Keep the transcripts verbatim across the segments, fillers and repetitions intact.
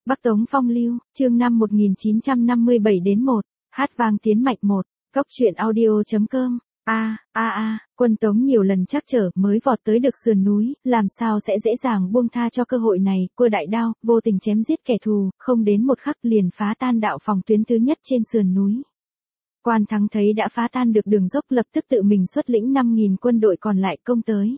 Bắc Tống Phong Lưu, chương năm một nghìn chín trăm năm mươi bảy đến một, hát vang tiến mạch một, cốc truyện audio.com. A, a a, quân Tống nhiều lần trắc trở mới vọt tới được sườn núi, làm sao sẽ dễ dàng buông tha cho cơ hội này, cua đại đao, vô tình chém giết kẻ thù, không đến một khắc liền phá tan đạo phòng tuyến thứ nhất trên sườn núi. Quan Thắng thấy đã phá tan được đường dốc lập tức tự mình xuất lĩnh năm nghìn quân đội còn lại công tới.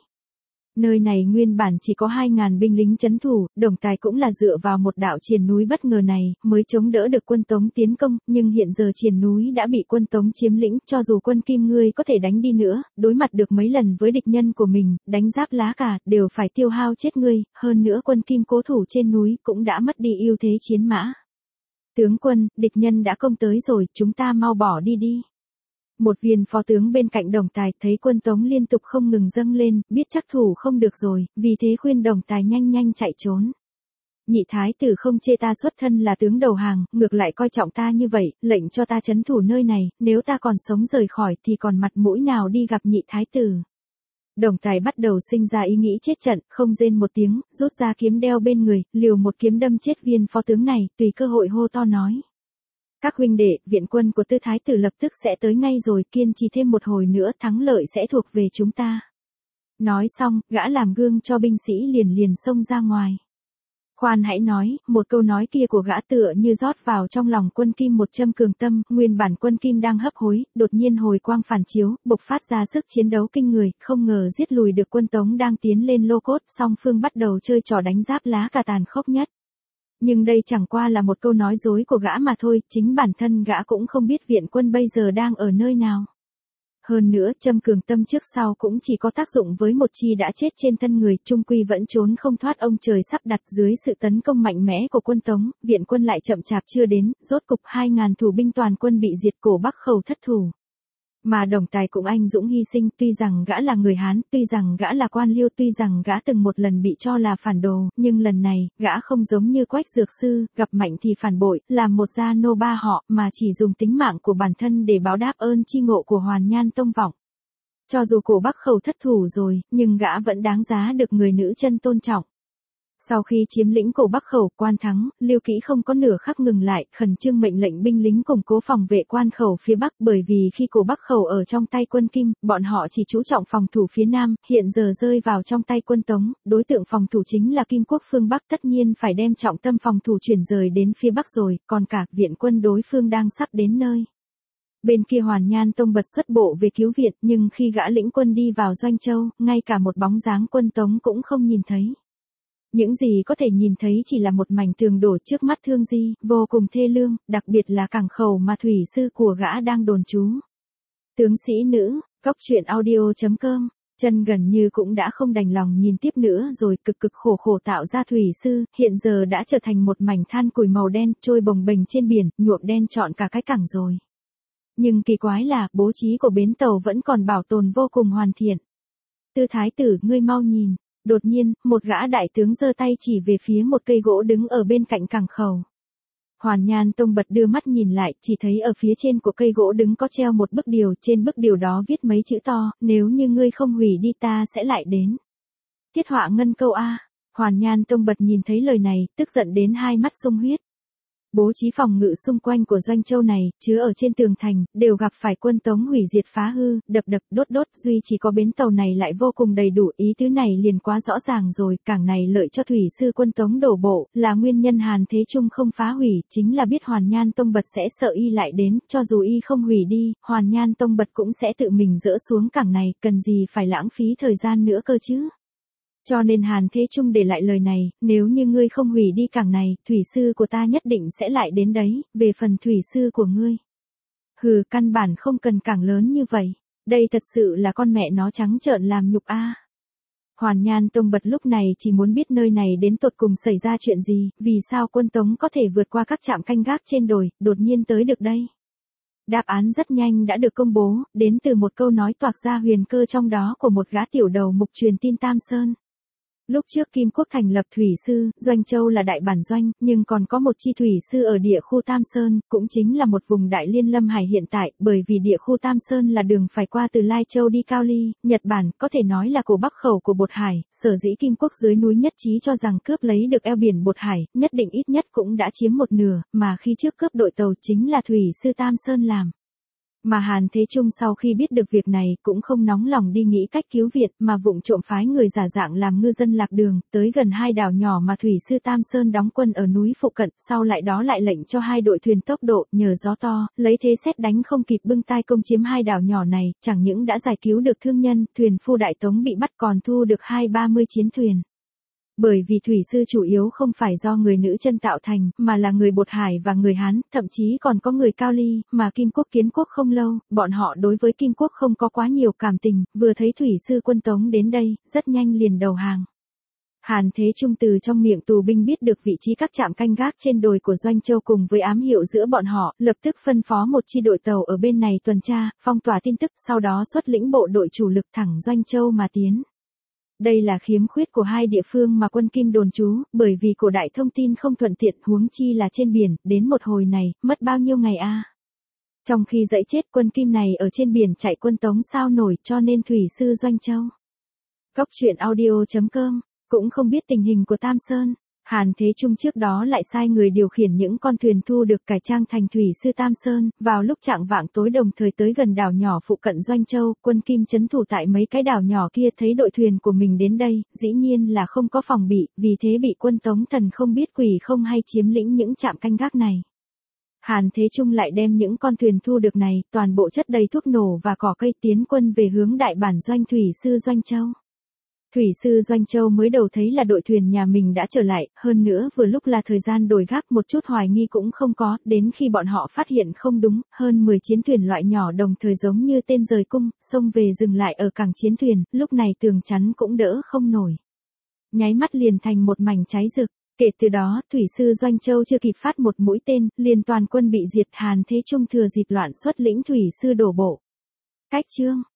Nơi này nguyên bản chỉ có hai nghìn binh lính trấn thủ, Đồng Tài cũng là dựa vào một đạo triền núi bất ngờ này, mới chống đỡ được quân Tống tiến công, nhưng hiện giờ triền núi đã bị quân Tống chiếm lĩnh, cho dù quân Kim ngươi có thể đánh đi nữa, đối mặt được mấy lần với địch nhân của mình, đánh giáp lá cả, đều phải tiêu hao chết ngươi, hơn nữa quân Kim cố thủ trên núi cũng đã mất đi ưu thế chiến mã. Tướng quân, địch nhân đã công tới rồi, chúng ta mau bỏ đi đi. Một viên phó tướng bên cạnh Đồng Tài thấy quân Tống liên tục không ngừng dâng lên, biết chắc thủ không được rồi, vì thế khuyên Đồng Tài nhanh nhanh chạy trốn. Nhị thái tử không chê ta xuất thân là tướng đầu hàng, ngược lại coi trọng ta như vậy, lệnh cho ta trấn thủ nơi này, nếu ta còn sống rời khỏi thì còn mặt mũi nào đi gặp nhị thái tử. Đồng Tài bắt đầu sinh ra ý nghĩ chết trận, không rên một tiếng, rút ra kiếm đeo bên người, liều một kiếm đâm chết viên phó tướng này, tùy cơ hội hô to nói. Các huynh đệ, viện quân của Tư Thái tử lập tức sẽ tới ngay rồi, kiên trì thêm một hồi nữa thắng lợi sẽ thuộc về chúng ta. Nói xong, gã làm gương cho binh sĩ liền liền xông ra ngoài. Khoan hãy nói, một câu nói kia của gã tựa như rót vào trong lòng quân Kim một châm cường tâm, nguyên bản quân Kim đang hấp hối, đột nhiên hồi quang phản chiếu, bộc phát ra sức chiến đấu kinh người, không ngờ giết lùi được quân Tống đang tiến lên lô cốt, song phương bắt đầu chơi trò đánh giáp lá cả tàn khốc nhất. Nhưng đây chẳng qua là một câu nói dối của gã mà thôi, chính bản thân gã cũng không biết viện quân bây giờ đang ở nơi nào. Hơn nữa, châm cường tâm trước sau cũng chỉ có tác dụng với một chi đã chết trên thân người, trung quy vẫn trốn không thoát ông trời sắp đặt. Dưới sự tấn công mạnh mẽ của quân Tống, viện quân lại chậm chạp chưa đến, rốt cục hai nghìn thủ binh toàn quân bị diệt, Cổ Bắc Khẩu thất thủ. Mà Đồng Tài cũng anh dũng hy sinh, tuy rằng gã là người Hán, tuy rằng gã là quan liêu, tuy rằng gã từng một lần bị cho là phản đồ, nhưng lần này, gã không giống như Quách Dược Sư, gặp mạnh thì phản bội, làm một gia nô ba họ, mà chỉ dùng tính mạng của bản thân để báo đáp ơn chi ngộ của Hoàn Nhan Tông Vọng. Cho dù Cổ Bắc Khẩu thất thủ rồi, nhưng gã vẫn đáng giá được người nữ chân tôn trọng. Sau khi chiếm lĩnh Cổ Bắc Khẩu, Quan Thắng, Lưu Kĩ không có nửa khắc ngừng lại, khẩn trương mệnh lệnh binh lính củng cố phòng vệ quan khẩu phía Bắc, bởi vì khi Cổ Bắc Khẩu ở trong tay quân Kim, bọn họ chỉ chú trọng phòng thủ phía Nam, hiện giờ rơi vào trong tay quân Tống, đối tượng phòng thủ chính là Kim Quốc phương Bắc, tất nhiên phải đem trọng tâm phòng thủ chuyển rời đến phía Bắc rồi, còn cả viện quân đối phương đang sắp đến nơi. Bên kia Hoàn Nhan Tông bật xuất bộ về cứu viện, nhưng khi gã lĩnh quân đi vào Doanh Châu, ngay cả một bóng dáng quân Tống cũng không nhìn thấy. Những gì có thể nhìn thấy chỉ là một mảnh tường đổ trước mắt thương di, vô cùng thê lương, đặc biệt là cảng khẩu mà thủy sư của gã đang đồn trú. Tướng sĩ nữ, cốc truyện audio.com, chân gần như cũng đã không đành lòng nhìn tiếp nữa rồi, cực cực khổ khổ tạo ra thủy sư, hiện giờ đã trở thành một mảnh than củi màu đen, trôi bồng bềnh trên biển, nhuộm đen trọn cả cái cảng rồi. Nhưng kỳ quái là, bố trí của bến tàu vẫn còn bảo tồn vô cùng hoàn thiện. Tư Thái tử, ngươi mau nhìn. Đột nhiên, một gã đại tướng giơ tay chỉ về phía một cây gỗ đứng ở bên cạnh cảng khẩu. Hoàn Nhan Tông bật đưa mắt nhìn lại, chỉ thấy ở phía trên của cây gỗ đứng có treo một bức điều, trên bức điều đó viết mấy chữ to, nếu như ngươi không hủy đi ta sẽ lại đến. Thiết họa ngân câu A. Hoàn Nhan Tông bật nhìn thấy lời này, tức giận đến hai mắt sung huyết. Bố trí phòng ngự xung quanh của Doanh Châu này, chứa ở trên tường thành, đều gặp phải quân Tống hủy diệt phá hư, đập đập, đốt đốt, duy chỉ có bến tàu này lại vô cùng đầy đủ, ý tứ này liền quá rõ ràng rồi, cảng này lợi cho thủy sư quân Tống đổ bộ, là nguyên nhân Hàn Thế Trung không phá hủy, chính là biết Hoàn Nhan Tông Bật sẽ sợ y lại đến, cho dù y không hủy đi, Hoàn Nhan Tông Bật cũng sẽ tự mình dỡ xuống cảng này, cần gì phải lãng phí thời gian nữa cơ chứ. Cho nên Hàn Thế Trung để lại lời này, nếu như ngươi không hủy đi cảng này, thủy sư của ta nhất định sẽ lại đến đấy, về phần thủy sư của ngươi. Hừ, căn bản không cần cảng lớn như vậy, đây thật sự là con mẹ nó trắng trợn làm nhục a. Hoàn Nhan Tông Bật lúc này chỉ muốn biết nơi này đến tột cùng xảy ra chuyện gì, vì sao quân Tống có thể vượt qua các trạm canh gác trên đồi, đột nhiên tới được đây. Đáp án rất nhanh đã được công bố, đến từ một câu nói toạc ra huyền cơ trong đó của một gã tiểu đầu mục truyền tin Tam Sơn. Lúc trước Kim Quốc thành lập thủy sư, Doanh Châu là đại bản doanh, nhưng còn có một chi thủy sư ở địa khu Tam Sơn, cũng chính là một vùng đại liên lâm hải hiện tại, bởi vì địa khu Tam Sơn là đường phải qua từ Lai Châu đi Cao Ly, Nhật Bản, có thể nói là cổ bắc khẩu của Bột Hải, sở dĩ Kim Quốc dưới núi nhất trí cho rằng cướp lấy được eo biển Bột Hải, nhất định ít nhất cũng đã chiếm một nửa, mà khi trước cướp đội tàu chính là thủy sư Tam Sơn làm. Mà Hàn Thế Trung sau khi biết được việc này cũng không nóng lòng đi nghĩ cách cứu viện mà vụng trộm phái người giả dạng làm ngư dân lạc đường, tới gần hai đảo nhỏ mà thủy sư Tam Sơn đóng quân ở núi phụ cận, sau lại đó lại lệnh cho hai đội thuyền tốc độ, nhờ gió to, lấy thế sét đánh không kịp bưng tay công chiếm hai đảo nhỏ này, chẳng những đã giải cứu được thương nhân, thuyền phu đại tống bị bắt còn thu được hai ba mươi chiến thuyền. Bởi vì thủy sư chủ yếu không phải do người nữ chân tạo thành, mà là người Bột Hải và người Hán, thậm chí còn có người Cao Ly, mà Kim Quốc kiến quốc không lâu, bọn họ đối với Kim Quốc không có quá nhiều cảm tình, vừa thấy thủy sư quân Tống đến đây, rất nhanh liền đầu hàng. Hàn Thế Trung từ trong miệng tù binh biết được vị trí các trạm canh gác trên đồi của Doanh Châu cùng với ám hiệu giữa bọn họ, lập tức phân phó một chi đội tàu ở bên này tuần tra, phong tỏa tin tức, sau đó xuất lĩnh bộ đội chủ lực thẳng Doanh Châu mà tiến. Đây là khiếm khuyết của hai địa phương mà quân Kim đồn trú, bởi vì cổ đại thông tin không thuận tiện, huống chi là trên biển, đến một hồi này, mất bao nhiêu ngày a? À? Trong khi dẫy chết quân Kim này ở trên biển chạy quân Tống sao nổi, cho nên thủy sư Doanh Châu. Cốc truyện audio chấm com, cũng không biết tình hình của Tam Sơn. Hàn Thế Trung trước đó lại sai người điều khiển những con thuyền thu được cải trang thành thủy sư Tam Sơn, vào lúc chạng vạng tối đồng thời tới gần đảo nhỏ phụ cận Doanh Châu, quân Kim trấn thủ tại mấy cái đảo nhỏ kia thấy đội thuyền của mình đến đây, dĩ nhiên là không có phòng bị, vì thế bị quân Tống Thần không biết quỷ không hay chiếm lĩnh những trạm canh gác này. Hàn Thế Trung lại đem những con thuyền thu được này, toàn bộ chất đầy thuốc nổ và cỏ cây tiến quân về hướng đại bản doanh thủy sư Doanh Châu. Thủy sư Doanh Châu mới đầu thấy là đội thuyền nhà mình đã trở lại, hơn nữa vừa lúc là thời gian đổi gác một chút hoài nghi cũng không có, đến khi bọn họ phát hiện không đúng, hơn mười chiến thuyền loại nhỏ đồng thời giống như tên rời cung, xông về dừng lại ở cảng chiến thuyền, lúc này tường chắn cũng đỡ không nổi. Nháy mắt liền thành một mảnh cháy rực, kể từ đó, thủy sư Doanh Châu chưa kịp phát một mũi tên, liền toàn quân bị diệt. Hàn Thế Trung thừa dịp loạn xuất lĩnh thủy sư đổ bộ. Cách chương